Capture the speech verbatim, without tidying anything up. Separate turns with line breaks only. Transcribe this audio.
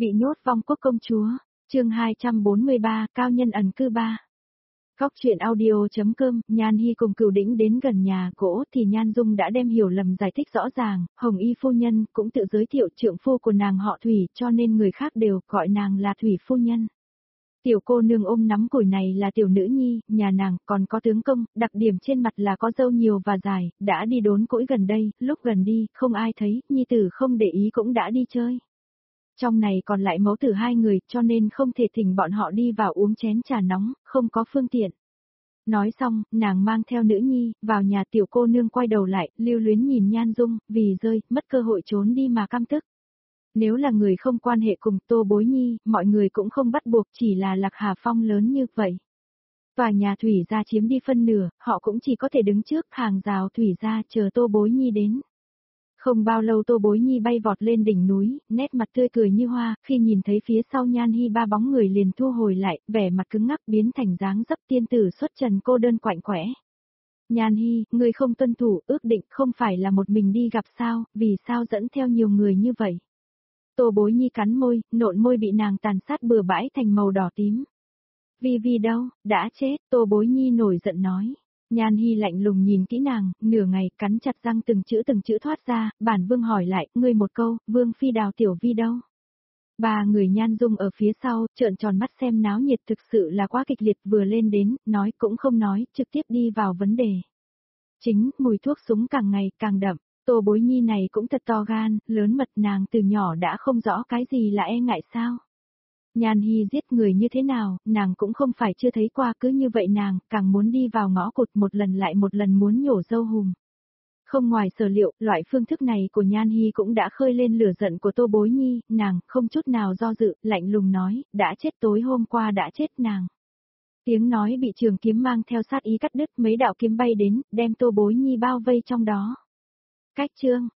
Bị nhốt vong quốc công chúa, chương hai trăm bốn mươi ba, cao nhân ẩn cư ba. Góc truyện audio.com, Nhan Hi cùng Cửu Đỉnh đến gần nhà gỗ thì Nhan Dung đã đem hiểu lầm giải thích rõ ràng, Hồng Y phu nhân cũng tự giới thiệu trượng phu của nàng họ Thủy cho nên người khác đều gọi nàng là Thủy phu nhân. Tiểu cô nương ôm nắm củi này là tiểu nữ nhi, nhà nàng còn có tướng công, đặc điểm trên mặt là có râu nhiều và dài, đã đi đốn củi gần đây, lúc gần đi, không ai thấy, nhi tử không để ý cũng đã đi chơi. Trong này còn lại mẫu tử hai người cho nên không thể thỉnh bọn họ đi vào uống chén trà nóng, không có phương tiện. Nói xong, nàng mang theo nữ nhi, vào nhà tiểu cô nương quay đầu lại, lưu luyến nhìn Nhan Dung, vì rơi, mất cơ hội trốn đi mà căm tức. Nếu là người không quan hệ cùng Tô Bối Nhi, mọi người cũng không bắt buộc chỉ là Lạc Hà Phong lớn như vậy. Tòa nhà Thủy gia chiếm đi phân nửa, họ cũng chỉ có thể đứng trước hàng rào Thủy gia chờ Tô Bối Nhi đến. Không bao lâu Tô Bối Nhi bay vọt lên đỉnh núi, nét mặt tươi cười như hoa, khi nhìn thấy phía sau Nhan Hi ba bóng người liền thu hồi lại, vẻ mặt cứng ngắc biến thành dáng dấp tiên tử xuất trần cô đơn quạnh quẽ. Nhan Hi, người không tuân thủ, ước định không phải là một mình đi gặp sao, vì sao dẫn theo nhiều người như vậy? Tô Bối Nhi cắn môi, nộn môi bị nàng tàn sát bừa bãi thành màu đỏ tím. Vi Vi đâu, đã chết, Tô Bối Nhi nổi giận nói. Nhan Hi lạnh lùng nhìn kỹ nàng, nửa ngày cắn chặt răng từng chữ từng chữ thoát ra, bản vương hỏi lại, ngươi một câu, vương phi Đào Tiểu Vi đâu? Ba người Nhan Dung ở phía sau, trợn tròn mắt xem náo nhiệt thực sự là quá kịch liệt vừa lên đến, nói cũng không nói, trực tiếp đi vào vấn đề. Chính, mùi thuốc súng càng ngày càng đậm, Tô Bối Nhi này cũng thật to gan, lớn mật nàng từ nhỏ đã không rõ cái gì là e ngại sao. Nhan Hi giết người như thế nào, nàng cũng không phải chưa thấy qua, cứ như vậy nàng càng muốn đi vào ngõ cụt một lần lại một lần muốn nhổ dâu hùm. Không ngoài sở liệu, loại phương thức này của Nhan Hi cũng đã khơi lên lửa giận của Tô Bối Nhi, nàng không chút nào do dự, lạnh lùng nói, đã chết tối hôm qua đã chết nàng. Tiếng nói bị trường kiếm mang theo sát ý cắt đứt, mấy đạo kiếm bay đến, đem Tô Bối Nhi bao vây trong đó. Cách chương,